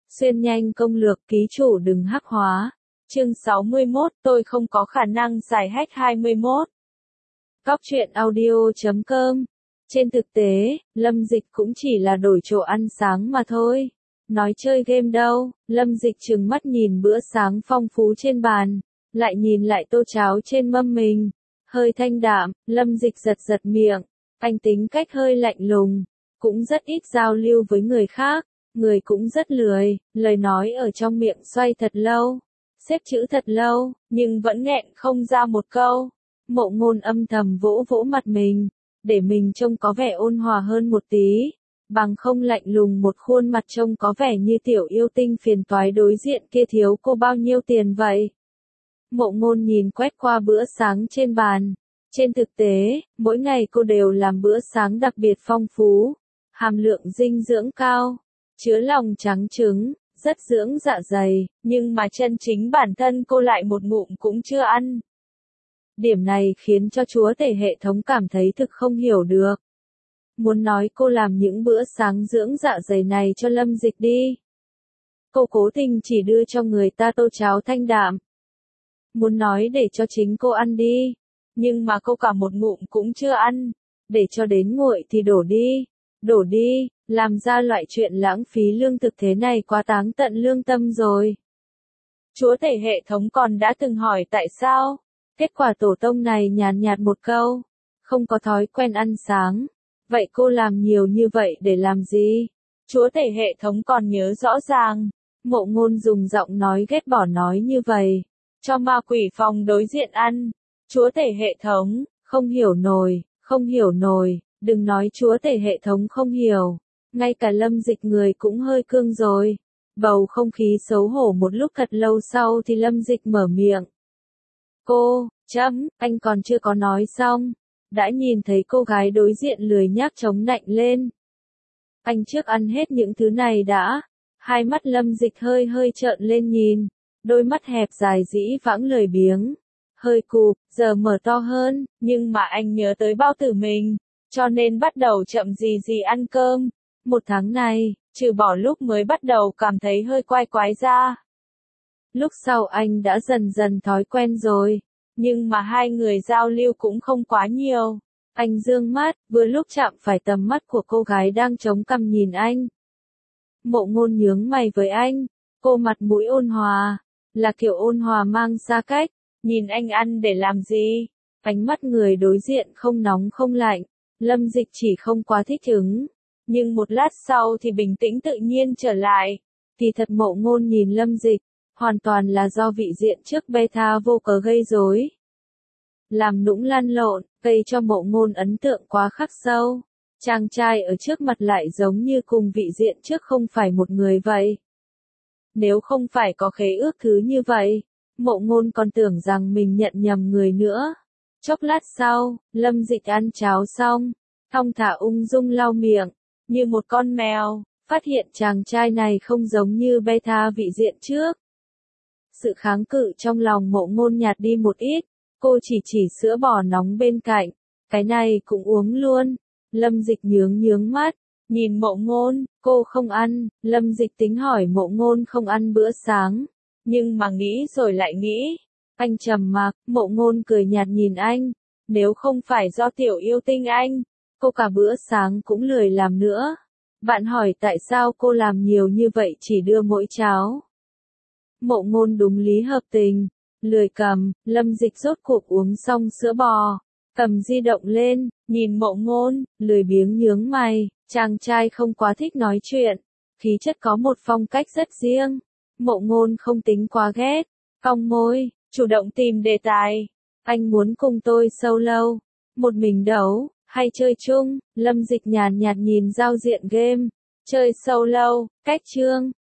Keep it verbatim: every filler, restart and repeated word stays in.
Xuyên nhanh công lược ký chủ đừng hắc hóa. Chương sáu mươi mốt, tôi không có khả năng giải hack hai mươi mốt. Cóc truyện audio chấm com. Trên thực tế, Lâm Dịch cũng chỉ là đổi chỗ ăn sáng mà thôi. Nói chơi game đâu, Lâm Dịch trừng mắt nhìn bữa sáng phong phú trên bàn, lại nhìn lại tô cháo trên mâm mình. Hơi thanh đạm, Lâm Dịch giật giật miệng. Anh tính cách hơi lạnh lùng, cũng rất ít giao lưu với người khác, người cũng rất lười, lời nói ở trong miệng xoay thật lâu, xếp chữ thật lâu, nhưng vẫn nghẹn không ra một câu. Mộ Ngôn âm thầm vỗ vỗ mặt mình, để mình trông có vẻ ôn hòa hơn một tí, bằng không lạnh lùng một khuôn mặt trông có vẻ như tiểu yêu tinh phiền toái đối diện kia thiếu cô bao nhiêu tiền vậy. Mộ Ngôn nhìn quét qua bữa sáng trên bàn. Trên thực tế, mỗi ngày cô đều làm bữa sáng đặc biệt phong phú, hàm lượng dinh dưỡng cao, chứa lòng trắng trứng, rất dưỡng dạ dày, nhưng mà chân chính bản thân cô lại một ngụm cũng chưa ăn. Điểm này khiến cho chúa tể hệ thống cảm thấy thực không hiểu được. Muốn nói cô làm những bữa sáng dưỡng dạ dày này cho Lâm Dịch đi. Cô cố tình chỉ đưa cho người ta tô cháo thanh đạm. Muốn nói để cho chính cô ăn đi. Nhưng mà cô cả một ngụm cũng chưa ăn, để cho đến nguội thì đổ đi, đổ đi, làm ra loại chuyện lãng phí lương thực thế này quá táng tận lương tâm rồi. Chúa tể hệ thống còn đã từng hỏi tại sao, kết quả tổ tông này nhàn nhạt một câu, không có thói quen ăn sáng, vậy cô làm nhiều như vậy để làm gì? Chúa tể hệ thống còn nhớ rõ ràng, Mộ Ngôn dùng giọng nói ghét bỏ nói như vậy, cho ma quỷ phòng đối diện ăn. Chúa tể hệ thống, không hiểu nổi, không hiểu nổi, đừng nói chúa tể hệ thống không hiểu, ngay cả Lâm Dịch người cũng hơi cương rồi. Bầu không khí xấu hổ một lúc thật lâu sau thì Lâm Dịch mở miệng. Cô, chấm, anh còn chưa có nói xong, đã nhìn thấy cô gái đối diện lười nhác chống nạnh lên. Anh trước ăn hết những thứ này đã, hai mắt Lâm Dịch hơi hơi trợn lên nhìn, đôi mắt hẹp dài dĩ vãng lười biếng. Hơi cụp, giờ mở to hơn, nhưng mà anh nhớ tới bao tử mình, cho nên bắt đầu chậm gì gì ăn cơm. Một tháng này, trừ bỏ lúc mới bắt đầu cảm thấy hơi quái quái ra. Lúc sau anh đã dần dần thói quen rồi, nhưng mà hai người giao lưu cũng không quá nhiều. Anh dương mắt, vừa lúc chạm phải tầm mắt của cô gái đang chống cằm nhìn anh. Mộ Ngôn nhướng mày với anh, cô mặt mũi ôn hòa, là kiểu ôn hòa mang xa cách. Nhìn anh ăn để làm gì? Ánh mắt người đối diện không nóng không lạnh, Lâm Dịch chỉ không quá thích ứng. Nhưng một lát sau thì bình tĩnh tự nhiên trở lại. Kỳ thật Mộ Ngôn nhìn Lâm Dịch, hoàn toàn là do vị diện trước beta vô cớ gây rối. Làm nũng lăn lộn, gây cho Mộ Ngôn ấn tượng quá khắc sâu. Chàng trai ở trước mặt lại giống như cùng vị diện trước không phải một người vậy. Nếu không phải có khế ước thứ như vậy, Mộ Ngôn còn tưởng rằng mình nhận nhầm người nữa. Chốc lát sau, Lâm Dịch ăn cháo xong, thong thả ung dung lau miệng, như một con mèo, phát hiện chàng trai này không giống như beta vị diện trước. Sự kháng cự trong lòng Mộ Ngôn nhạt đi một ít, cô chỉ chỉ sữa bò nóng bên cạnh, cái này cũng uống luôn. Lâm Dịch nhướng nhướng mắt, nhìn Mộ Ngôn, cô không ăn, Lâm Dịch tính hỏi Mộ Ngôn không ăn bữa sáng. Nhưng mà nghĩ rồi lại nghĩ, anh trầm mặc, Mộ Ngôn cười nhạt nhìn anh, nếu không phải do tiểu yêu tinh anh, cô cả bữa sáng cũng lười làm nữa. Bạn hỏi tại sao cô làm nhiều như vậy chỉ đưa mỗi cháo. Mộ Ngôn đúng lý hợp tình, lười cầm, Lâm Dịch rốt cuộc uống xong sữa bò, cầm di động lên, nhìn Mộ Ngôn, lười biếng nhướng mày, chàng trai không quá thích nói chuyện, khí chất có một phong cách rất riêng. Mộ Ngôn không tính quá ghét, cong môi, chủ động tìm đề tài. Anh muốn cùng tôi solo, một mình đấu, hay chơi chung? Lâm Dịch nhàn nhạt nhìn giao diện game, chơi solo, cách chương,